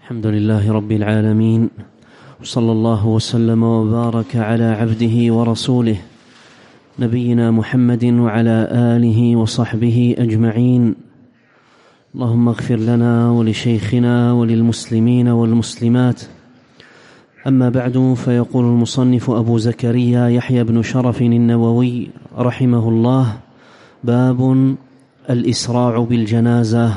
الحمد لله رب العالمين، وصلى الله وسلم وبارك على عبده ورسوله نبينا محمد وعلى آله وصحبه أجمعين. اللهم اغفر لنا ولشيخنا وللمسلمين والمسلمات. أما بعد، فيقول المصنف أبو زكريا يحيى بن شرف النووي رحمه الله: باب الإسراع بالجنازة.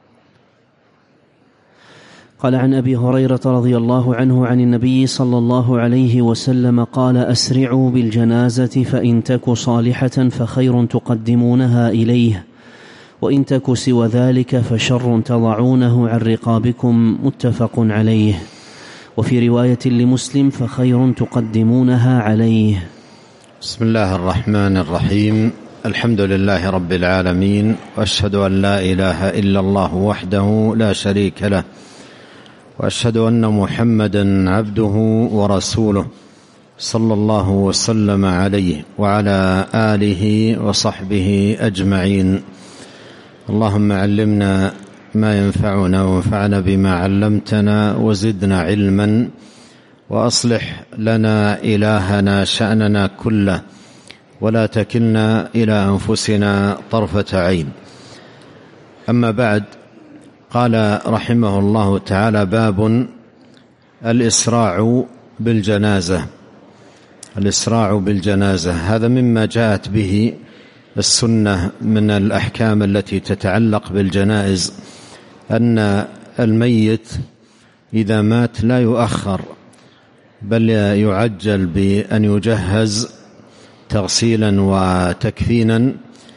قال: عن أبي هريرة رضي الله عنه عن النبي صلى الله عليه وسلم قال: أسرعوا بالجنازة فإن تك صالحة فخير تقدمونها إليه، وإن تك سوى ذلك فشر تضعونه عن رقابكم. متفق عليه. وفي رواية لمسلم: فخير تقدمونها عليه. بسم الله الرحمن الرحيم. الحمد لله رب العالمين، وأشهد أن لا إله إلا الله وحده لا شريك له، وأشهد أن محمدا عبده ورسوله صلى الله وسلم عليه وعلى آله وصحبه أجمعين. اللهم علمنا ما ينفعنا وانفعنا بما علمتنا وزدنا علما، وأصلح لنا إلهنا شأننا كله، ولا تكلنا إلى أنفسنا طرفة عين. أما بعد، قال رحمه الله تعالى: باب الإسراع بالجنازة. الإسراع بالجنازة هذا مما جاءت به السنة من الأحكام التي تتعلق بالجنائز، أن الميت إذا مات لا يؤخر، بل يعجل بأن يجهز تغسيلا وتكفينا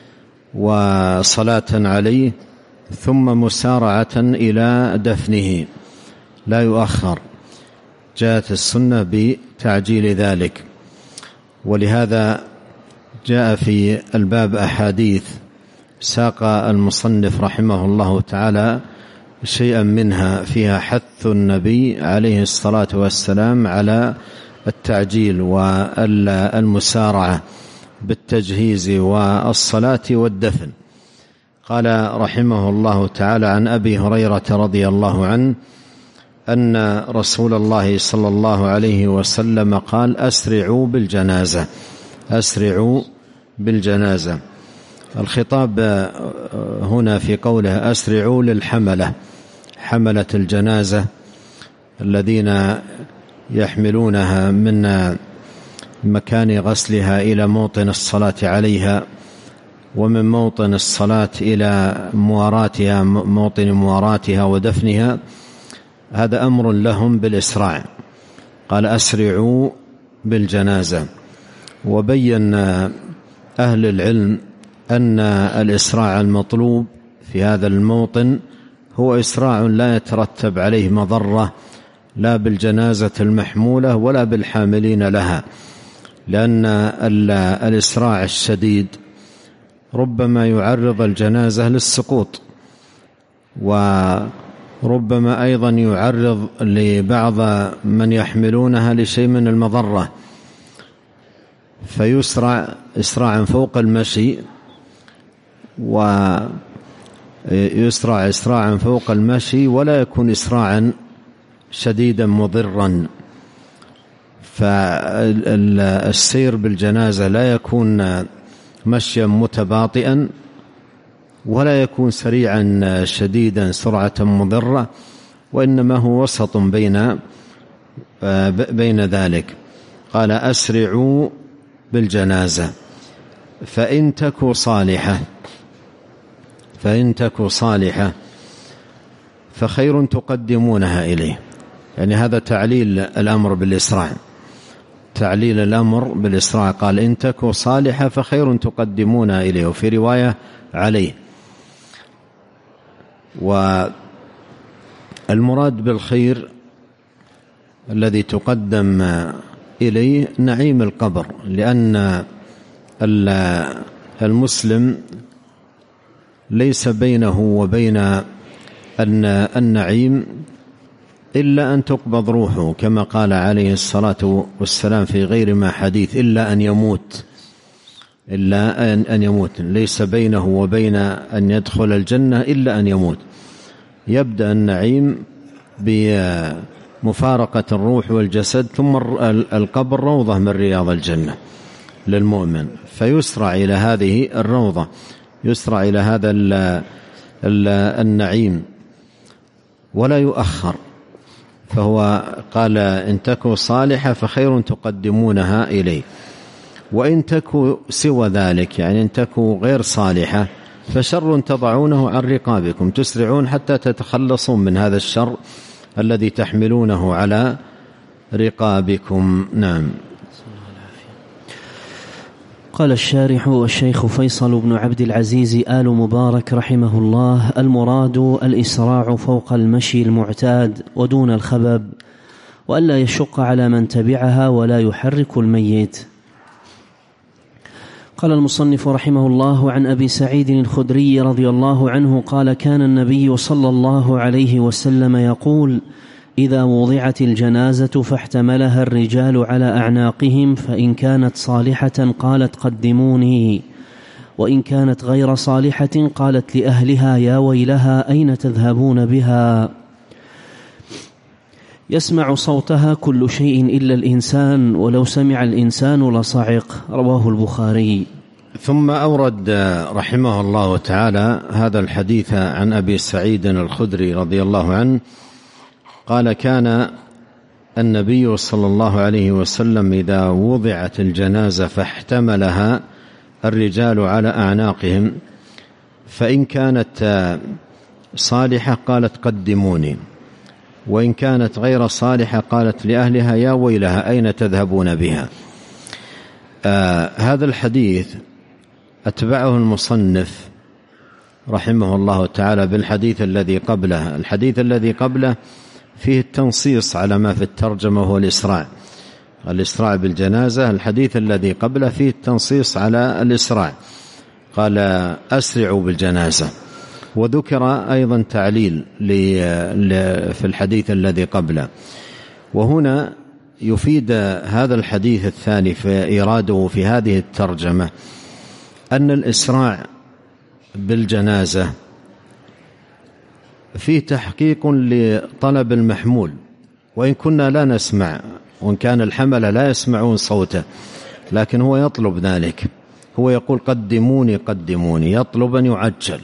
وصلاة عليه، ثم مسارعة إلى دفنه، لا يؤخر. جاءت السنة بتعجيل ذلك، ولهذا جاء في الباب أحاديث ساق المصنف رحمه الله تعالى شيئا منها فيها حث النبي عليه الصلاة والسلام على التعجيل والمسارعة بالتجهيز والصلاة والدفن. قال رحمه الله تعالى: عن أبي هريرة رضي الله عنه أن رسول الله صلى الله عليه وسلم قال: أسرعوا بالجنازة. أسرعوا بالجنازة. الخطاب هنا في قوله أسرعوا للحملة، حملة الجنازة الذين يحملونها من مكان غسلها إلى موطن الصلاة عليها، ومن موطن الصلاة إلى مواراتها، موطن مواراتها ودفنها. هذا أمر لهم بالإسراع. قال: أسرعوا بالجنازة. وبين أهل العلم أن الإسراع المطلوب في هذا الموطن هو إسراع لا يترتب عليه مضرة، لا بالجنازة المحمولة ولا بالحاملين لها، لأن الإسراع الشديد ربما يعرض الجنازة للسقوط، وربما أيضا يعرض لبعض من يحملونها لشيء من المضرة، فيسرع إسراعا فوق المشي، ويسرع إسراعا فوق المشي، ولا يكون إسراعا شديدا مضرا. فالسير بالجنازة لا يكون مشيا متباطئا، ولا يكون سريعا شديدا سرعة مضرة، وإنما هو وسط بين ذلك. قال: أسرعوا بالجنازة فإن تك صالحة، فإن تك صالحة فخير تقدمونها إليه. يعني هذا تعليل الأمر بالإسراع، تعليل الأمر بالإسراع. قال: إن تك صالحة فخير تقدمونها إليه، وفي رواية عليه. والمراد بالخير الذي تقدم إليه نعيم القبر، لأن المسلم ليس بينه وبين النعيم إلا أن تقبض روحه، كما قال عليه الصلاة والسلام في غير ما حديث: إلا أن يموت، إلا أن يموت. ليس بينه وبين أن يدخل الجنة إلا أن يموت. يبدأ النعيم بمفارقة الروح والجسد، ثم القبر روضة من رياض الجنة للمؤمن، فيسرع إلى هذه الروضة، يسرع إلى هذا النعيم ولا يؤخر. فهو قال إن تكو صالحة فخير تقدمونها إليه، وإن تكو سوى ذلك يعني إن تكو غير صالحة فشر تضعونه عن رقابكم، تسرعون حتى تتخلصون من هذا الشر الذي تحملونه على رقابكم. نعم. قال الشارح الشيخ فيصل بن عبد العزيز آل مبارك رحمه الله: المراد الإسراع فوق المشي المعتاد ودون الخبب، وألا يشق على من تبعها ولا يحرك الميت. قال المصنف رحمه الله: عن أبي سعيد الخدري رضي الله عنه قال: كان النبي صلى الله عليه وسلم يقول: إذا وضعت الجنازة فاحتملها الرجال على أعناقهم فإن كانت صالحة قالت قدموني، وإن كانت غير صالحة قالت لأهلها يا ويلها أين تذهبون بها. يسمع صوتها كل شيء إلا الإنسان، ولو سمع الإنسان لصعق. رواه البخاري. ثم أورد رحمه الله تعالى هذا الحديث عن أبي سعيد الخدري رضي الله عنه قال: كان النبي صلى الله عليه وسلم إذا وضعت الجنازة فاحتملها الرجال على أعناقهم فإن كانت صالحة قالت قدموني، وإن كانت غير صالحة قالت لأهلها يا ويلها أين تذهبون بها. هذا الحديث أتبعه المصنف رحمه الله تعالى بالحديث الذي قبله. الحديث الذي قبله فيه التنصيص على ما في الترجمة هو الإسراع بالجنازة. الحديث الذي قبله فيه التنصيص على الإسراع، قال أسرعوا بالجنازة، وذكر أيضا تعليل في الحديث الذي قبله. وهنا يفيد هذا الحديث الثاني في إيراده في هذه الترجمة أن الإسراع بالجنازة فيه تحقيق لطلب المحمول، وإن كنا لا نسمع، وإن كان الحمل لا يسمعون صوته، لكن هو يطلب ذلك، هو يقول قدموني قدموني، يطلب أن يعجل.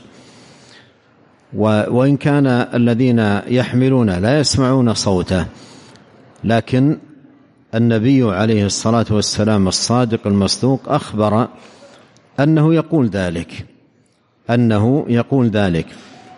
وإن كان الذين يحملون لا يسمعون صوته، لكن النبي عليه الصلاة والسلام الصادق المصدوق أخبر أنه يقول ذلك.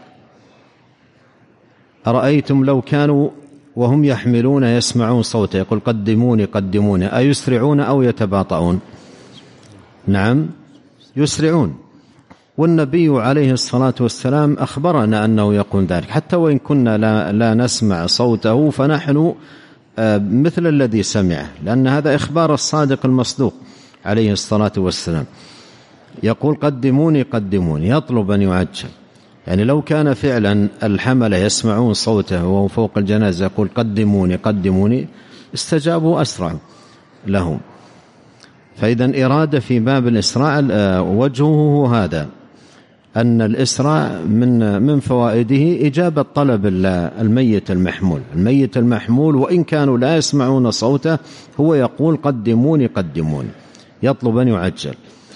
أرأيتم لو كانوا وهم يحملون يسمعون صوته، يقول قدموني قدموني، أيسرعون أو يتباطؤون؟ نعم يسرعون. والنبي عليه الصلاة والسلام أخبرنا أنه يقول ذلك، حتى وإن كنا لا نسمع صوته فنحن مثل الذي سمعه، لأن هذا إخبار الصادق المصدوق عليه الصلاة والسلام. يقول قدموني قدموني، يطلب أن يعجل. يعني لو كان فعلا الحمل يسمعون صوته وهو فوق الجنازة يقول قدموني قدموني استجابوا أسرع لهم. فإذا إرادة في باب الإسراع وجهه هذا، أن الإسراع من فوائده إجابة طلب الميت المحمول، وإن كانوا لا يسمعون صوته هو يقول قدموني قدموني، يطلب أن يعجل،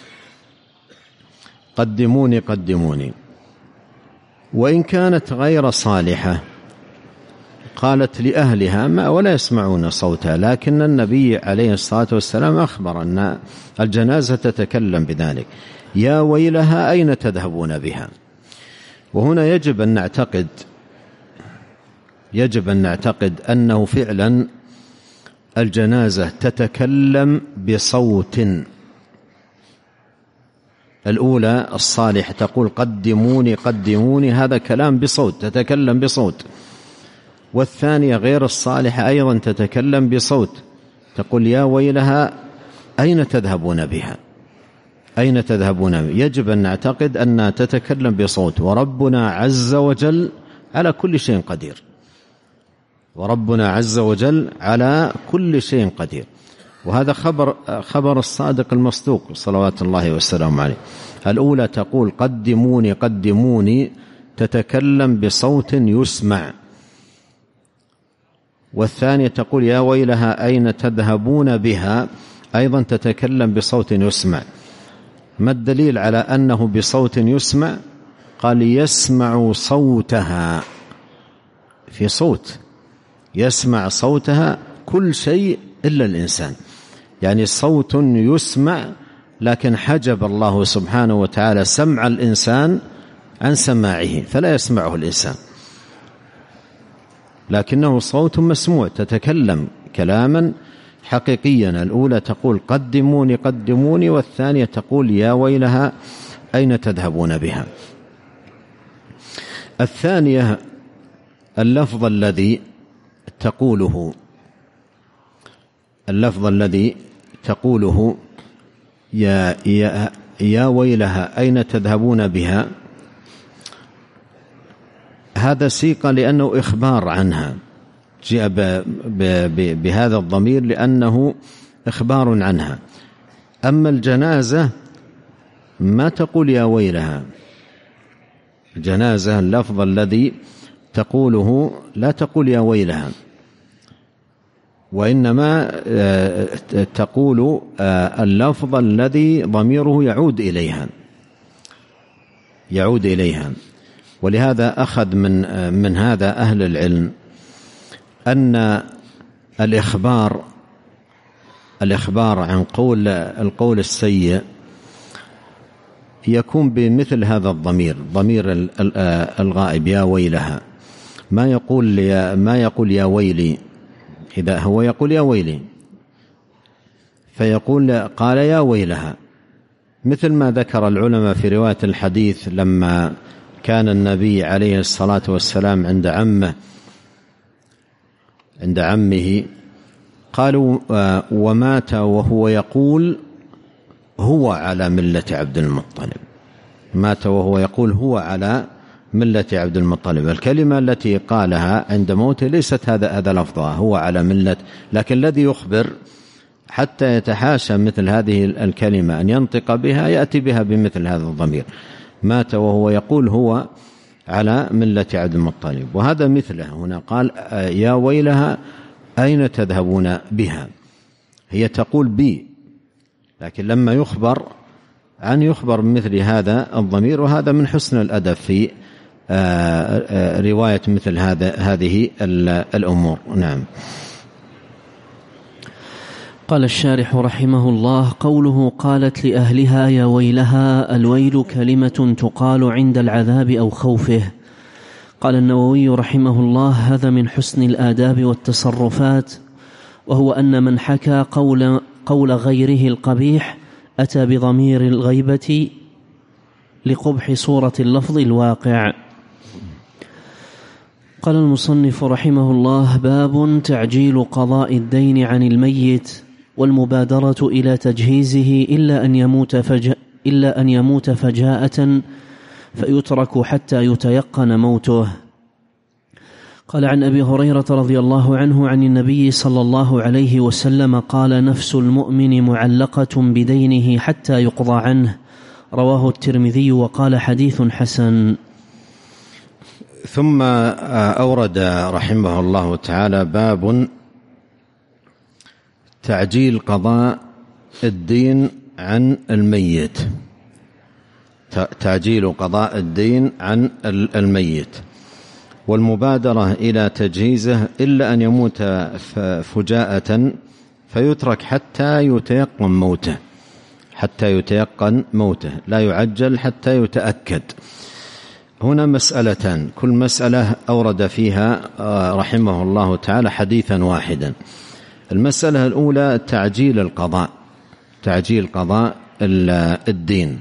قدموني قدموني. وإن كانت غير صالحة قالت لأهلها ولا يسمعون صوتها، لكن النبي عليه الصلاة والسلام أخبر أن الجنازة تتكلم بذلك، يا ويلها أين تذهبون بها. وهنا يجب أن نعتقد أنه فعلا الجنازة تتكلم بصوت. الأولى الصالح تقول قدموني قدموني، هذا كلام بصوت، تتكلم بصوت. والثانية غير الصالحة أيضا تتكلم بصوت، تقول يا ويلها أين تذهبون بها، أين تذهبون بها. يجب أن نعتقد أنها تتكلم بصوت، وربنا عز وجل على كل شيء قدير، وربنا عز وجل على كل شيء قدير. وهذا خبر الصادق المصدوق صلوات الله وسلامه عليه. الأولى تقول قدموني قدموني، تتكلم بصوت يسمع، والثانية تقول يا ويلها أين تذهبون بها، أيضا تتكلم بصوت يسمع. ما الدليل على أنه بصوت يسمع؟ قال يسمع صوتها، في صوت يسمع صوتها كل شيء إلا الإنسان، يعني صوت يسمع، لكن حجب الله سبحانه وتعالى سمع الإنسان عن سماعه فلا يسمعه الإنسان، لكنه صوت مسموع، تتكلم كلاما حقيقيا. الأولى تقول قدموني قدموني، والثانية تقول يا ويلها أين تذهبون بها. الثانية اللفظ الذي تقوله يا ويلها أين تذهبون بها، هذا سيق لأنه إخبار عنها، جاء بهذا الضمير لأنه إخبار عنها. أما الجنازة ما تقول يا ويلها، الجنازة اللفظ الذي تقوله لا تقول يا ويلها، وإنما تقول اللفظ الذي ضميره يعود إليها. ولهذا أخذ من هذا أهل العلم أن الإخبار عن القول السيء يكون بمثل هذا الضمير، ضمير الغائب يا ويلها، ما يقول يا ويلي، إذا هو يقول يا ويلي فيقول قال يا ويلها، مثل ما ذكر العلماء في رواية الحديث لما كان النبي عليه الصلاة والسلام عند عمه قالوا ومات وهو يقول هو على ملة عبد المطلب، مات وهو يقول هو على ملة عبد المطلب. الكلمة التي قالها عند موته ليست هذا لفظها هو على ملة، لكن الذي يخبر حتى يتحاشى مثل هذه الكلمة أن ينطق بها يأتي بها بمثل هذا الضمير، مات وهو يقول هو على ملة عبد المطلب. وهذا مثله هنا قال يا ويلها أين تذهبون بها، هي تقول بي، لكن لما يخبر بمثل هذا الضمير، وهذا من حسن الأدب في رواية مثل هذه الأمور. نعم. قال الشارح رحمه الله: قوله قالت لأهلها يا ويلها، الويل كلمة تقال عند العذاب أو خوفه. قال النووي رحمه الله: هذا من حسن الآداب والتصرفات، وهو أن من حكى قول غيره القبيح أتى بضمير الغيبة لقبح صورة اللفظ الواقع. قال المصنف رحمه الله: باب تعجيل قضاء الدين عن الميت والمبادرة إلى تجهيزه إلا أن يموت فجاءة فيترك حتى يتيقن موته. قال عن أبي هريرة رضي الله عنه عن النبي صلى الله عليه وسلم قال: نفس المؤمن معلقة بدينه حتى يقضى عنه. رواه الترمذي وقال حديث حسن. ثم أورد رحمه الله تعالى باب تعجيل قضاء الدين عن الميت، تعجيل قضاء الدين عن الميت والمبادرة إلى تجهيزه إلا أن يموت فجاءة فيترك حتى يتيقن موته، لا يعجل حتى يتأكد. هنا مسألتان، كل مسألة أورد فيها رحمه الله تعالى حديثا واحدا. المسألة الأولى تعجيل قضاء الدين،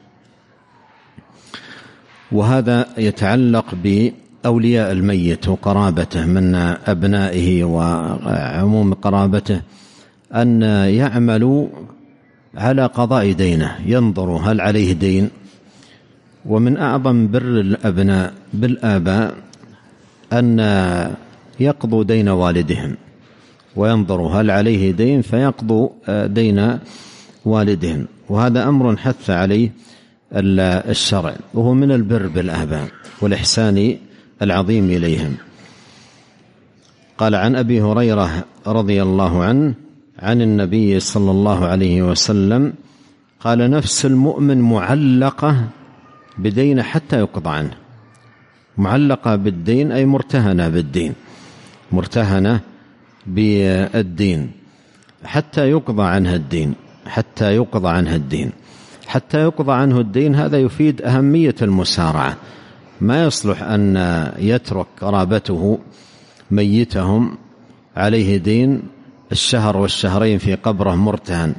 وهذا يتعلق بأولياء الميت وقرابته من أبنائه وعموم قرابته، أن يعملوا على قضاء دينه، ينظروا هل عليه دين. ومن أعظم بر الأبناء بالآباء أن يقضوا دين والدهم، وينظروا هل عليه دين فيقضوا دين والدهم، وهذا أمر حث عليه الشرع، وهو من البر بالآباء والإحسان العظيم إليهم. قال: عن أبي هريرة رضي الله عنه عن النبي صلى الله عليه وسلم قال: نفس المؤمن معلقة بدين حتى يقضى عنه. معلقة بالدين أي مرتهنة بالدين، مرتهنة بالدين حتى يقضى عنها الدين، حتى يقضى عنها الدين، حتى يقضى عنه الدين. هذا يفيد أهمية المسارعة. ما يصلح أن يترك قرابته ميتهم عليه دين الشهر والشهرين في قبره مرتهن،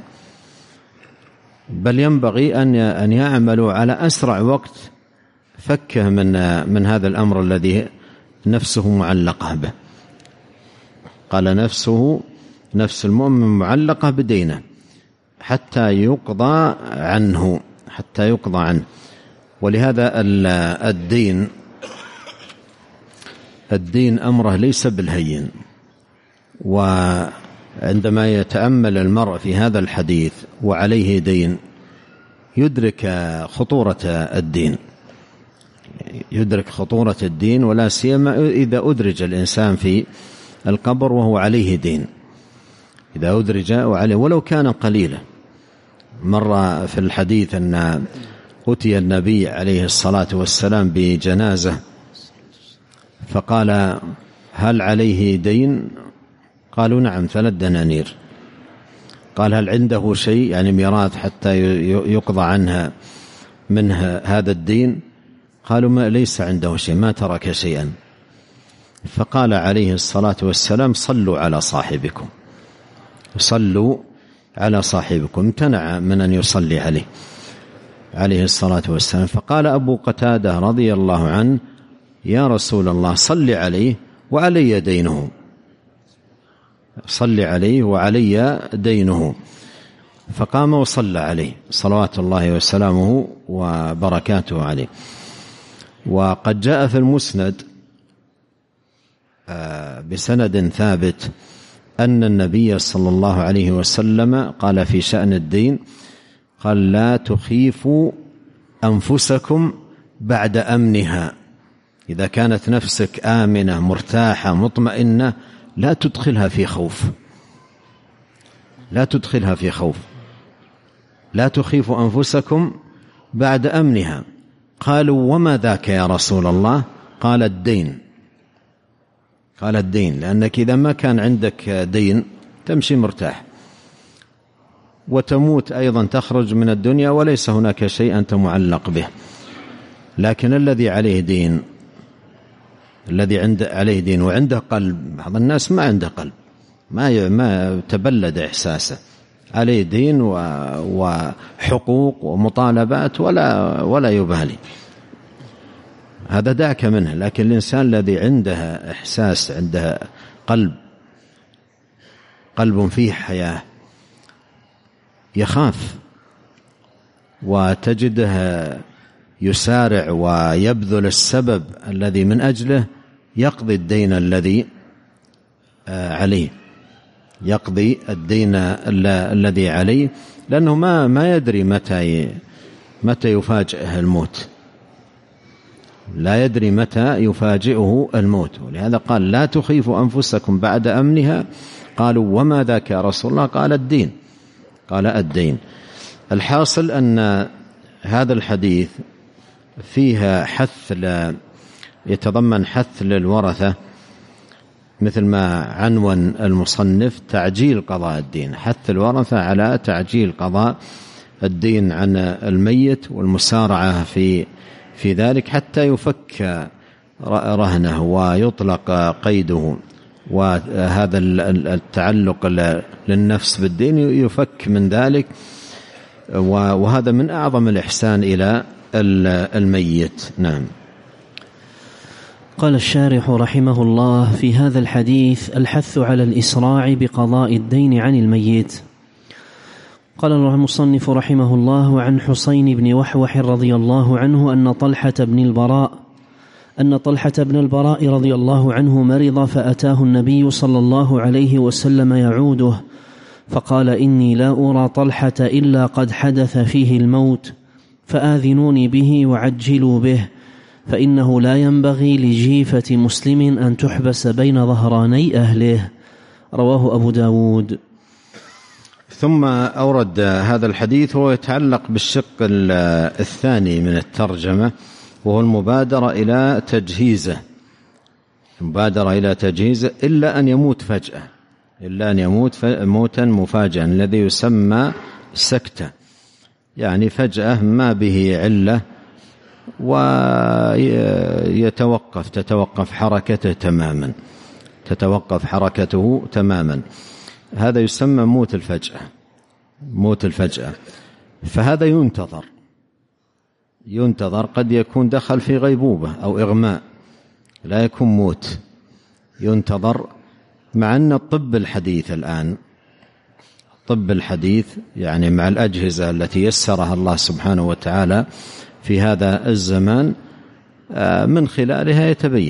بل ينبغي أن يعملوا على أسرع وقت فكه من هذا الأمر الذي نفسه معلقة به. قال: نفس المؤمن معلقة بدينه حتى يقضى عنه، حتى يقضى عنه. ولهذا الدين أمره ليس بالهين. وعندما يتأمل المرء في هذا الحديث وعليه دين يدرك خطورة الدين، يدرك خطورة الدين، ولا سيما إذا أدرج الإنسان في القبر وهو عليه دين، إذا أدرج وعليه ولو كان قليلا. مر في الحديث أن أتي النبي عليه الصلاة والسلام بجنازة فقال: هل عليه دين؟ قالوا: نعم، 3 دنانير. قال: هل عنده شيء يعني ميراث حتى يقضى عنها منها هذا الدين؟ قالوا: ما ليس عنده شيء، ما ترك شيئا. فقال عليه الصلاة والسلام: صلوا على صاحبكم، صلوا على صاحبكم. امتنع من أن يصلي عليه الصلاة والسلام. فقال أبو قتادة رضي الله عنه: يا رسول الله، صل عليه وعلي دينه، صل عليه وعلي دينه. فقام وصلى عليه صلوات الله وسلامه وبركاته عليه. وقد جاء في المسند بسند ثابت أن النبي صلى الله عليه وسلم قال في شأن الدين، قال: لا تخيفوا أنفسكم بعد أمنها. إذا كانت نفسك آمنة مرتاحة مطمئنة لا تدخلها في خوف، لا تدخلها في خوف. لا تخيفوا أنفسكم بعد أمنها. قالوا: وما ذاك يا رسول الله؟ قال: الدين. قال: الدين، لأنك إذا ما كان عندك دين تمشي مرتاح وتموت أيضا، تخرج من الدنيا وليس هناك شيء أنت معلق به. لكن الذي عليه دين، الذي عليه دين وعنده قلب، بعض الناس ما عنده قلب، ما تبلد إحساسه، عليه دين وحقوق ومطالبات ولا يبالي، هذا دعك منه. لكن الإنسان الذي عنده إحساس، عنده قلب فيه حياة، يخاف وتجده يسارع ويبذل السبب الذي من أجله يقضي الدين الذي عليه، يقضي الدين الذي عليه، لأنه ما يدري متى يفاجئه الموت، لا يدري متى يفاجئه الموت. ولهذا قال: لا تخيفوا أنفسكم بعد أمنها. قالوا: وما ذاك يا رسول الله؟ قال: الدين. قال: الدين. الحاصل أن هذا الحديث فيها يتضمن حث للورثة، مثل ما عنون المصنف: تعجيل قضاء الدين، حث الورثة على تعجيل قضاء الدين عن الميت والمسارعة في ذلك حتى يفك رهنه ويطلق قيده، وهذا التعلق للنفس بالدين يفك من ذلك. وهذا من أعظم الإحسان إلى الميت. نعم. قال الشارح رحمه الله: في هذا الحديث الحث على الإسراع بقضاء الدين عن الميت. قال المصنف رحمه الله: عن حسين بن وحوح رضي الله عنه أن طلحة بن البراء رضي الله عنه مرض، فأتاه النبي صلى الله عليه وسلم يعوده، فقال: إني لا أرى طلحة إلا قد حدث فيه الموت، فآذنوني به وعجلوا به، فإنه لا ينبغي لجيفة مسلم أن تحبس بين ظهراني أهله. رواه أبو داود. ثم أورد هذا الحديث وهو يتعلق بالشق الثاني من الترجمة، وهو المبادرة إلى تجهيزه، إلا أن يموت فجأة، إلا أن يموت موتا مفاجئا الذي يسمى سكتة، يعني فجأة ما به علة تتوقف حركته تماما، هذا يسمى موت الفجأة. فهذا ينتظر، قد يكون دخل في غيبوبة أو إغماء، لا يكون موت، ينتظر. مع أن الطب الحديث يعني مع الأجهزة التي يسرها الله سبحانه وتعالى في هذا الزمان، من خلالها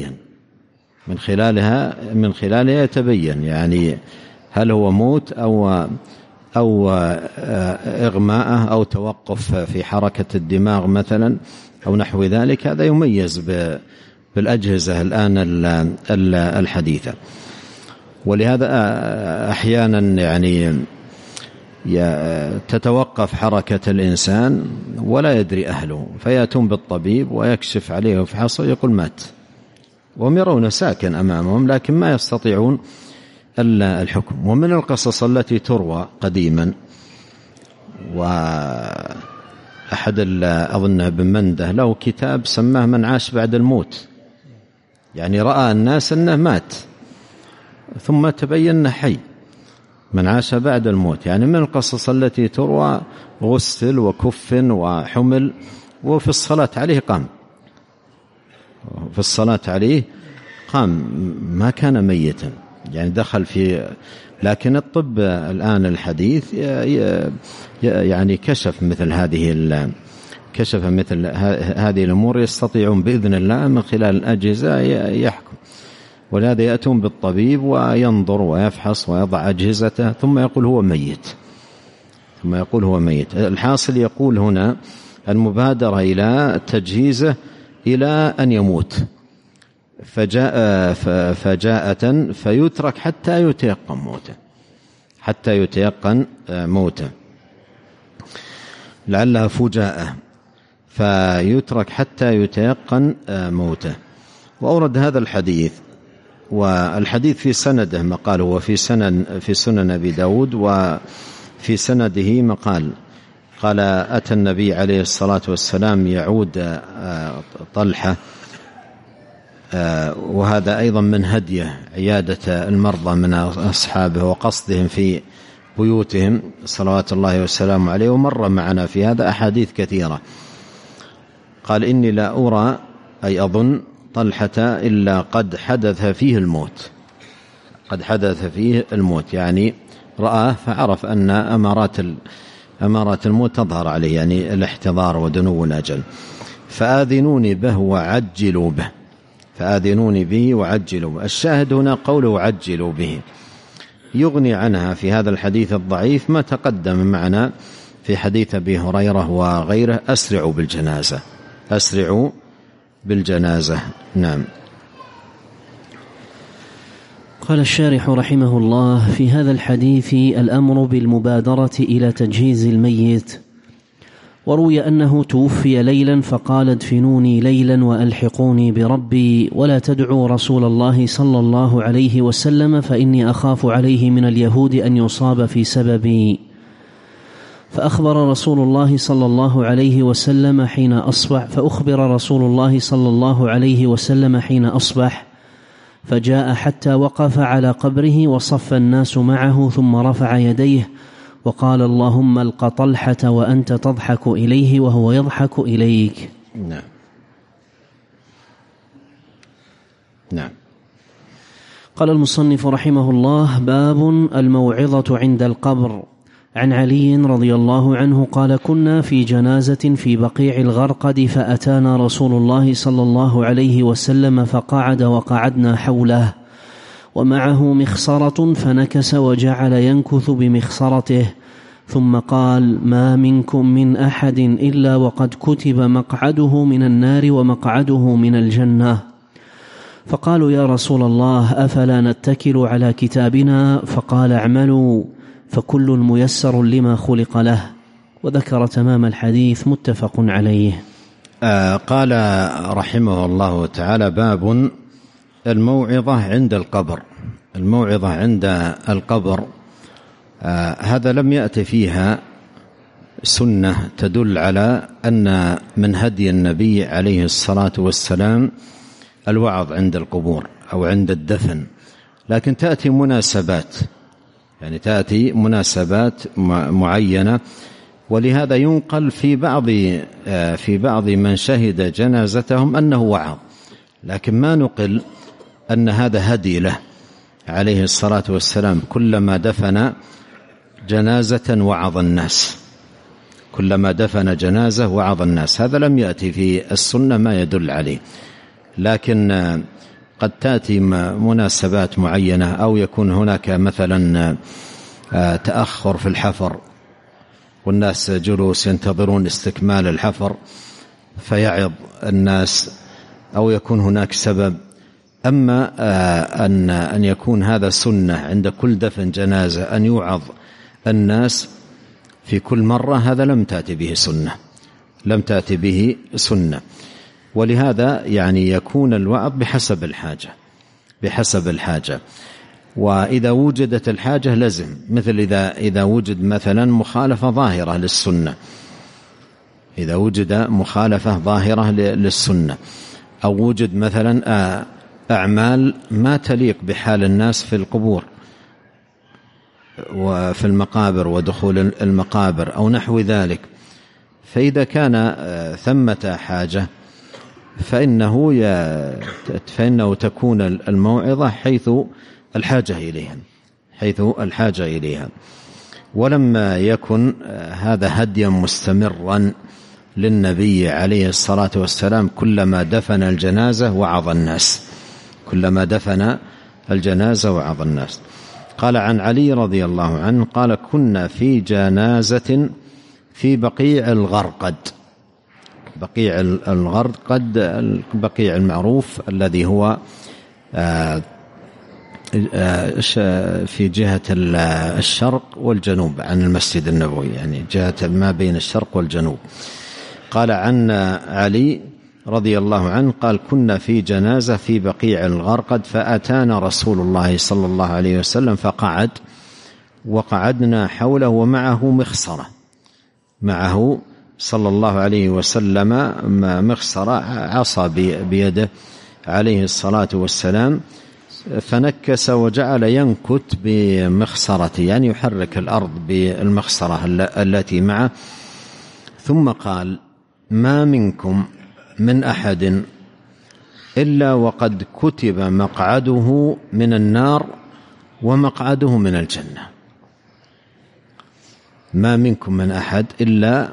يتبين يعني هل هو موت أو إغماء أو توقف في حركة الدماغ مثلا أو نحو ذلك. هذا يميز بالأجهزة الآن الحديثة. ولهذا أحيانا يعني تتوقف حركة الإنسان ولا يدري أهله، فيأتون بالطبيب ويكشف عليه ويفحصه يقول مات، وهم يرون ساكن أمامهم لكن ما يستطيعون الحكم. ومن القصص التي تروى قديما، وأحد أظن ابن منده له كتاب سماه من عاش بعد الموت، يعني رأى الناس أنه مات ثم تبين حي، من عاش بعد الموت. يعني من القصص التي تروى غسل وكفن وحمل، وفي الصلاة عليه قام، ما كان ميتا، يعني دخل في. لكن الطب الآن الحديث يعني كشف مثل هذه الأمور، يستطيعون بإذن الله من خلال الأجهزة يحكم. ولهذا يأتون بالطبيب وينظر ويفحص ويضع أجهزته ثم يقول هو ميت. الحاصل يقول هنا المبادرة إلى تجهيزه إلى أن يموت فجاءة فيترك حتى يتيقن موته، لعلها فجاءة، فيترك حتى يتيقن موته. وأورد هذا الحديث، والحديث في سنده مقال، هو في سنن أبي داود، وفي سنده مقال. قال أتى النبي عليه الصلاة والسلام يعود طلحة، وهذا أيضا من هديه عيادة المرضى من أصحابه وقصدهم في بيوتهم صلوات الله والسلام عليه. ومر معنا في هذا أحاديث كثيرة. قال إني لا أرى، أي أظن طلحة، إلا قد حدث فيه الموت، يعني رآه فعرف أن أمارات الموت تظهر عليه، يعني الاحتضار ودنو الأجل. فآذنوني به وعجلوا به. الشاهد هنا قوله عجلوا به، يغني عنها في هذا الحديث الضعيف ما تقدم معنا في حديث أبي هريرة وغيره: أسرعوا بالجنازة. نعم. قال الشارح رحمه الله: في هذا الحديث الأمر بالمبادرة إلى تجهيز الميت. وروي أنه توفي ليلا فقال: ادفنوني ليلا وألحقوني بربي، ولا تدعوا رسول الله صلى الله عليه وسلم فإني أخاف عليه من اليهود أن يصاب في سببي. فأخبر رسول الله صلى الله عليه وسلم حين أصبح، فجاء حتى وقف على قبره وصف الناس معه، ثم رفع يديه وقال: اللهم الق طلحة وأنت تضحك إليه وهو يضحك إليك. نعم. قال المصنف رحمه الله: باب الموعظة عند القبر. عن علي رضي الله عنه قال: كنا في جنازة في بقيع الغرقد، فأتانا رسول الله صلى الله عليه وسلم فقعد وقعدنا حوله، ومعه مخصرة، فنكس وجعل ينكث بمخصرته، ثم قال: ما منكم من أحد إلا وقد كتب مقعده من النار ومقعده من الجنة. فقالوا: يا رسول الله، أفلا نتكل على كتابنا؟ فقال: اعملوا فكل ميسر لما خلق له. وذكر تمام الحديث، متفق عليه. قال رحمه الله تعالى: باب الموعظة عند القبر. الموعظة عند القبر هذا لم يأتي فيها سنة تدل على أن من هدي النبي عليه الصلاة والسلام الوعظ عند القبور أو عند الدفن، لكن تأتي مناسبات، يعني تأتي مناسبات معينة. ولهذا ينقل في بعض من شهد جنازتهم أنه وعظ، لكن ما نقل أن هذا هدي له عليه الصلاة والسلام. كلما دفن جنازة وعظ الناس، كلما دفن جنازة وعظ الناس. هذا لم يأتي في السنة ما يدل عليه، لكن قد تأتي مناسبات معينة، أو يكون هناك مثلا تأخر في الحفر والناس جلوس ينتظرون استكمال الحفر فيعظ الناس، أو يكون هناك سبب. أما أن يكون هذا سنة عند كل دفن جنازة أن يوعظ الناس في كل مرة، هذا لم تأتي به سنة، لم تأتي به سنة. ولهذا يعني يكون الوعظ بحسب الحاجة، بحسب الحاجة. وإذا وجدت الحاجة لزم، مثل إذا وجد مثلا مخالفة ظاهرة للسنة، إذا وجد مخالفة ظاهرة للسنة، أو وجد مثلا أعمال ما تليق بحال الناس في القبور وفي المقابر ودخول المقابر أو نحو ذلك، فإذا كان ثمة حاجة فإنه تكون الموعظة حيث الحاجة إليها، حيث الحاجة إليها. ولما يكن هذا هديا مستمرا للنبي عليه الصلاة والسلام، كلما دفن الجنازة وعظ الناس، كلما دفن الجنازة وعظ الناس. قال عن علي رضي الله عنه قال: كنا في جنازة في بقيع الغرقد. بقيع الغرقد البقيع المعروف الذي هو في جهة الشرق والجنوب عن المسجد النبوي، يعني جهة ما بين الشرق والجنوب. قال عن علي رضي الله عنه قال: كنا في جنازة في بقيع الغرقد، فأتانا رسول الله صلى الله عليه وسلم فقعد، وقعدنا حوله ومعه مخصرة، معه صلى الله عليه وسلم مخصرة، عصا بيده عليه الصلاة والسلام، فنكس وجعل ينكت بمخصرته، يعني يحرك الأرض بالمخصرة التي معه. ثم قال: ما منكم من أحد إلا وقد كتب مقعده من النار ومقعده من الجنة. ما منكم من أحد إلا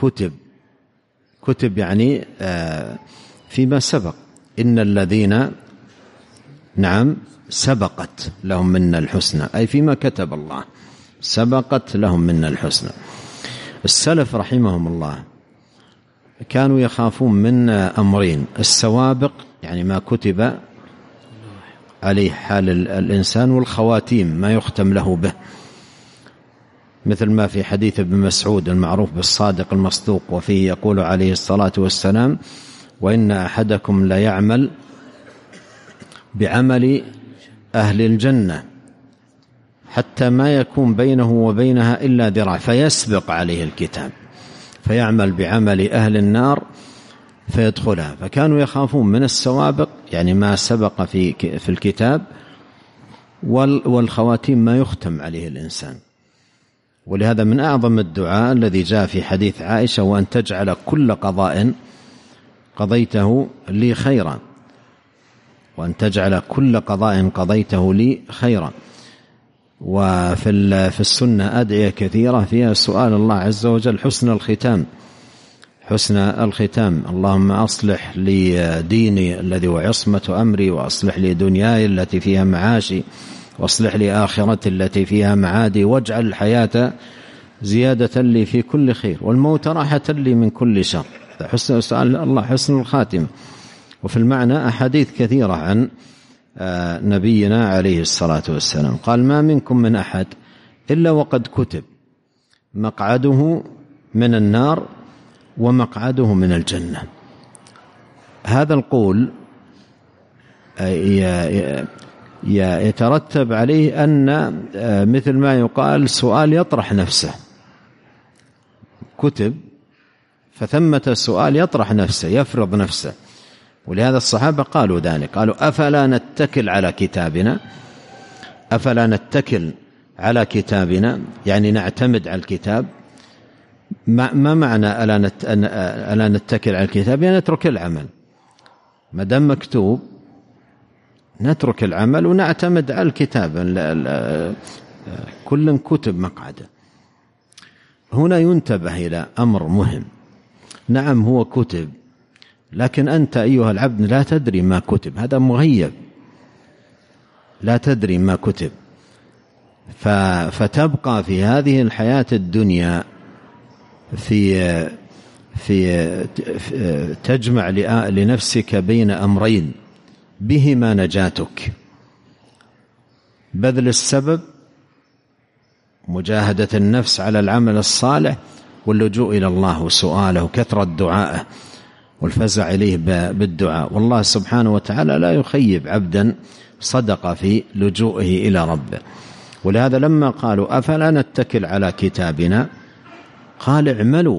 كتب يعني فيما سبق. إن الذين نعم سبقت لهم منا الحسنى، أي فيما كتب الله سبقت لهم منا الحسنى. السلف رحمهم الله كانوا يخافون من أمرين: السوابق يعني ما كتب عليه حال الإنسان، والخواتيم ما يختم له به، مثل ما في حديث ابن مسعود المعروف بالصادق المصدوق، وفيه يقول عليه الصلاة والسلام: وإن أحدكم لا يعمل بعمل أهل الجنة حتى ما يكون بينه وبينها إلا ذراع فيسبق عليه الكتاب فيعمل بعمل أهل النار فيدخلها. فكانوا يخافون من السوابق يعني ما سبق في الكتاب، والخواتيم ما يختم عليه الإنسان. ولهذا من أعظم الدعاء الذي جاء في حديث عائشة: وأن تجعل كل قضاء قضيته لي خيرا، وأن تجعل كل قضاء قضيته لي خيرا. وفي السنة أدعية كثيرة فيها سؤال الله عز وجل حسن الختام، حسن الختام. اللهم أصلح لي ديني الذي هو عصمة أمري، وأصلح لي دنياي التي فيها معاشي، وأصلح لي آخرتي التي فيها معادي، واجعل الحياة زيادة لي في كل خير، والموت راحة لي من كل شر. حسن سؤال الله حسن الخاتم. وفي المعنى أحاديث كثيرة عن نبينا عليه الصلاة والسلام، قال: ما منكم من أحد إلا وقد كتب مقعده من النار ومقعده من الجنة. هذا القول يترتب عليه أن مثل ما يقال سؤال يطرح نفسه، كتب فثمة سؤال يطرح نفسه يفرض نفسه. ولهذا الصحابة قالوا ذلك، قالوا: أفلا نتكل على كتابنا؟ أفلا نتكل على كتابنا يعني نعتمد على الكتاب. ما معنى ألا نتكل على الكتاب؟ يعني نترك العمل، ما دام مكتوب نترك العمل ونعتمد على الكتاب. كل كتب مقعده. هنا ينتبه إلى أمر مهم. نعم هو كتب، لكن أنت أيها العبد لا تدري ما كتب، هذا مغيب، لا تدري ما كتب. فتبقى في هذه الحياة الدنيا في تجمع لنفسك بين أمرين بهما نجاتك: بذل السبب، مجاهدة النفس على العمل الصالح، واللجوء إلى الله وسؤاله وكثرة دعائه والفزع إليه بالدعاء. والله سبحانه وتعالى لا يخيب عبدا صدق في لجوئه إلى ربه. ولهذا لما قالوا: أفلا نتكل على كتابنا؟ قال: اعملوا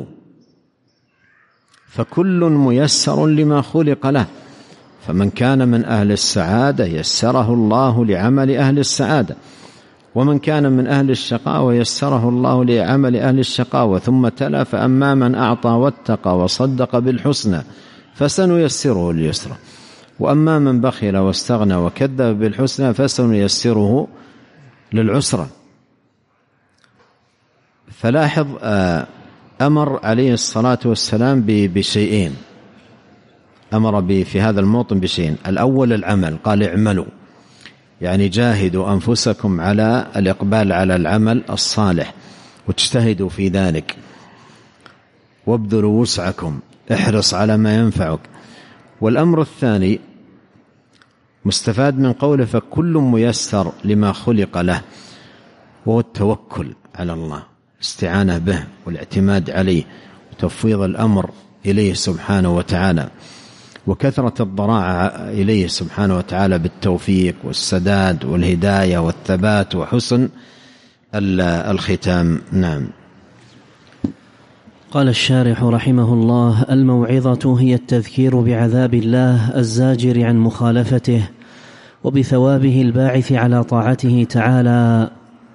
فكل ميسر لما خلق له، فمن كان من أهل السعادة يسره الله لعمل أهل السعادة، ومن كان من أهل الشقاوة يسره الله لعمل أهل الشقاوة. ثم تلا: فأما من أعطى واتقى وصدق بالحسنى فسنيسره لليسرى، وأما من بخل واستغنى وكذب بالحسنى فسنيسره للعسرى. فلاحظ أمر عليه الصلاة والسلام بشيئين، أمر في هذا الموطن بشيئين. الأول العمل، قال: اعملوا، يعني جاهدوا أنفسكم على الإقبال على العمل الصالح واجتهدوا في ذلك، وابذلوا وسعكم، احرص على ما ينفعك. والأمر الثاني مستفاد من قوله: فكل ميسر لما خلق له، وهو التوكل على الله، الاستعانة به والاعتماد عليه وتفويض الأمر إليه سبحانه وتعالى، وكثرة الضراعة إليه سبحانه وتعالى بالتوفيق والسداد والهداية والثبات وحسن الختام. نعم. قال الشارح رحمه الله: الموعظة هي التذكير بعذاب الله الزاجر عن مخالفته، وبثوابه الباعث على طاعته تعالى.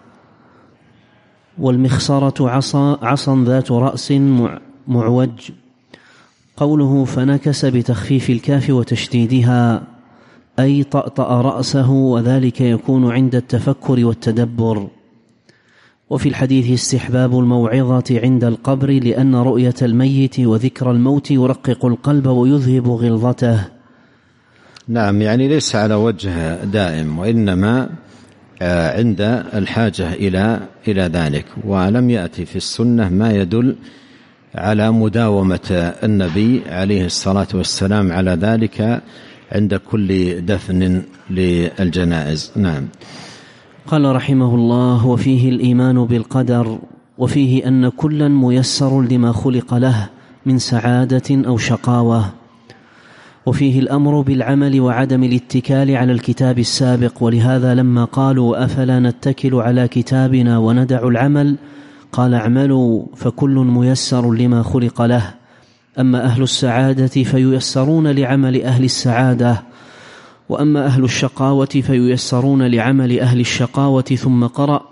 والمخصرة عصا ذات رأس معوج. قوله: فنكس بتخفيف الكاف وتشديدها، أي طأطأ رأسه، وذلك يكون عند التفكر والتدبر. وفي الحديث استحباب الموعظة عند القبر، لأن رؤية الميت وذكر الموت يرقق القلب ويذهب غلظته. نعم، يعني ليس على وجه دائم، وإنما عند الحاجة إلى ذلك. ولم يأتي في السنة ما يدل على مداومة النبي عليه الصلاة والسلام على ذلك عند كل دفن للجنائز. نعم. قال رحمه الله: وفيه الإيمان بالقدر، وفيه أن كلا ميسر لما خلق له من سعادة أو شقاوة. وفيه الأمر بالعمل وعدم الاتكال على الكتاب السابق، ولهذا لما قالوا: أفلا نتكل على كتابنا وندع العمل، قال: اعملوا فكل ميسر لما خلق له. أما أهل السعادة فييسرون لعمل أهل السعادة، وأما أهل الشقاوة فييسرون لعمل أهل الشقاوة. ثم قرأ: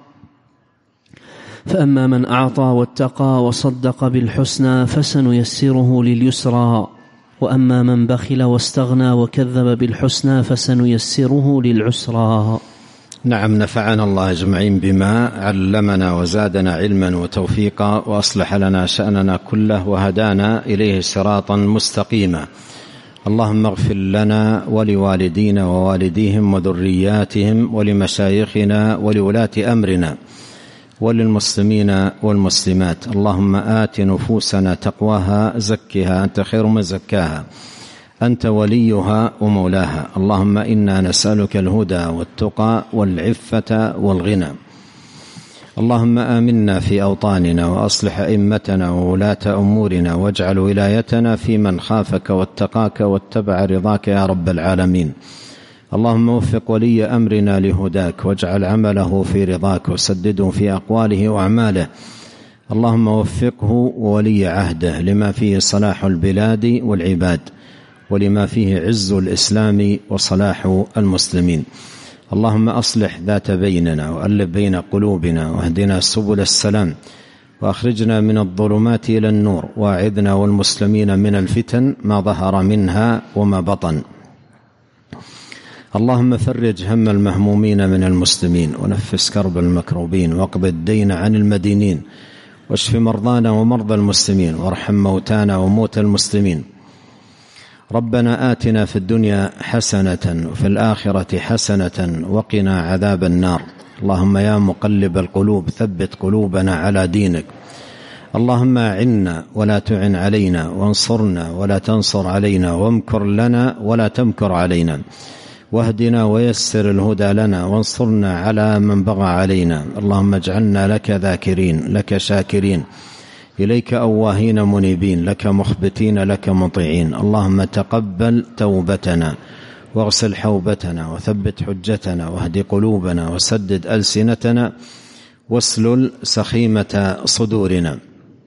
فأما من أعطى واتقى وصدق بالحسنى فسنيسره لليسرى، وأما من بخل واستغنى وكذب بالحسنى فسنيسره للعسرى. نعم. نفعنا الله أجمعين بما علمنا وزادنا علما وتوفيقا، وأصلح لنا شأننا كله، وهدانا إليه صراطا مستقيما. اللهم اغفر لنا ولوالدينا ووالديهم وذرياتهم ولمشايخنا ولولاة أمرنا. وللمسلمين والمسلمات. اللهم آت نفوسنا تقواها زكها أنت خير من زكاها أنت وليها ومولاها. اللهم إنا نسألك الهدى والتقى والعفة والغنى. اللهم آمنا في أوطاننا وأصلح أئمتنا وولاة أمورنا واجعل ولايتنا في من خافك واتقاك واتبع رضاك يا رب العالمين. اللهم وفق ولي أمرنا لهداك واجعل عمله في رضاك وسدده في أقواله وأعماله. اللهم وفقه وولي عهده لما فيه صلاح البلاد والعباد ولما فيه عز الإسلام وصلاح المسلمين. اللهم أصلح ذات بيننا وألف بين قلوبنا واهدنا سبل السلام وأخرجنا من الظلمات إلى النور واعذنا والمسلمين من الفتن ما ظهر منها وما بطن. اللهم فرج هم المهمومين من المسلمين ونفس كرب المكروبين واقض الدين عن المدينين واشف مرضانا ومرضى المسلمين وارحم موتانا وموتى المسلمين. ربنا آتنا في الدنيا حسنة وفي الآخرة حسنة وقنا عذاب النار. اللهم يا مقلب القلوب ثبت قلوبنا على دينك. اللهم أعنا ولا تعن علينا وانصرنا ولا تنصر علينا وامكر لنا ولا تمكر علينا واهدنا ويسر الهدى لنا وانصرنا على من بغى علينا. اللهم اجعلنا لك ذاكرين لك شاكرين إليك أواهين منيبين لك مخبتين لك مطيعين. اللهم تقبل توبتنا واغسل حوبتنا وثبت حجتنا واهد قلوبنا وسدد ألسنتنا واسلل سخيمة صدورنا.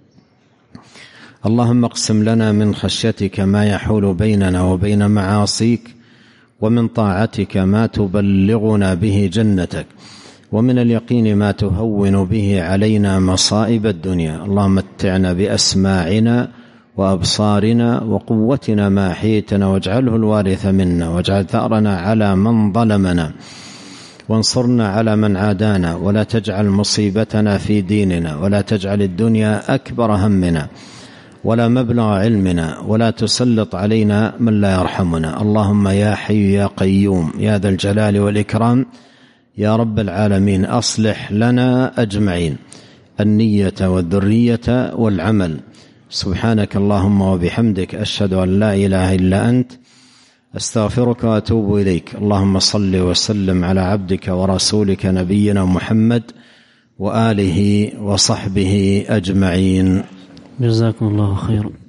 اللهم اقسم لنا من خشيتك ما يحول بيننا وبين معاصيك ومن طاعتك ما تبلغنا به جنتك ومن اليقين ما تهون به علينا مصائب الدنيا. اللهم متعنا بأسماعنا وأبصارنا وقوتنا ما أحييتنا واجعله الوارث منا واجعل ثأرنا على من ظلمنا وانصرنا على من عادانا ولا تجعل مصيبتنا في ديننا ولا تجعل الدنيا أكبر همنا ولا مبلغ علمنا ولا تسلط علينا من لا يرحمنا. اللهم يا حي يا قيوم يا ذا الجلال والإكرام يا رب العالمين أصلح لنا أجمعين النية والذرية والعمل. سبحانك اللهم وبحمدك أشهد أن لا إله إلا أنت أستغفرك وأتوب إليك. اللهم صل وسلم على عبدك ورسولك نبينا محمد وآله وصحبه أجمعين. جزاكم الله خيرا.